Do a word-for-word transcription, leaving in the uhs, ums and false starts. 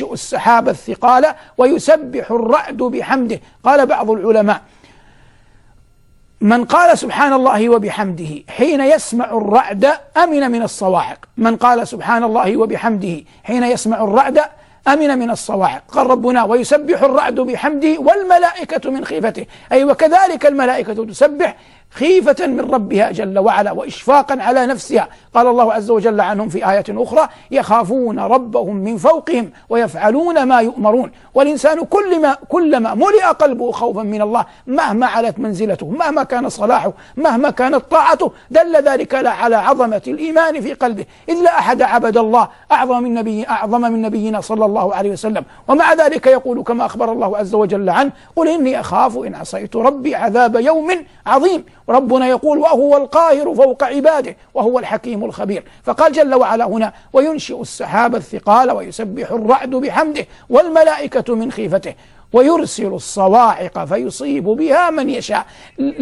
وينشئ السحاب الثقال ويسبح الرعد بحمده. قال بعض العلماء: من قال سبحان الله وبحمده حين يسمع الرعد أمن من الصواعق. من قال سبحان الله وبحمده حين يسمع الرعد أمن من الصواعق. قال ربنا: ويسبح الرعد بحمده والملائكة من خيفته، أي وكذلك الملائكة تسبح خيفة من ربها جل وعلا وإشفاقا على نفسها. قال الله عز وجل عنهم في آية أخرى: يخافون ربهم من فوقهم ويفعلون ما يؤمرون. والإنسان كلما, كلما ملئ قلبه خوفا من الله مهما علت منزلته، مهما كان صلاحه، مهما كانت طاعته، دل ذلك على عظمة الإيمان في قلبه، إذ لا أحد عبد الله أعظم من, نبي أعظم من نبينا صلى الله عليه وسلم، ومع ذلك يقول كما أخبر الله عز وجل عنه: قل إني أخاف إن عصيت ربي عذاب يوم عظيم. وربنا يقول: وهو القاهر فوق عباده وهو الحكيم الخبير. فقال جل وعلا هنا: وينشئ السحاب الثقال ويسبح الرعد بحمده والملائكة من خيفته ويرسل الصواعق فيصيب بها من يشاء.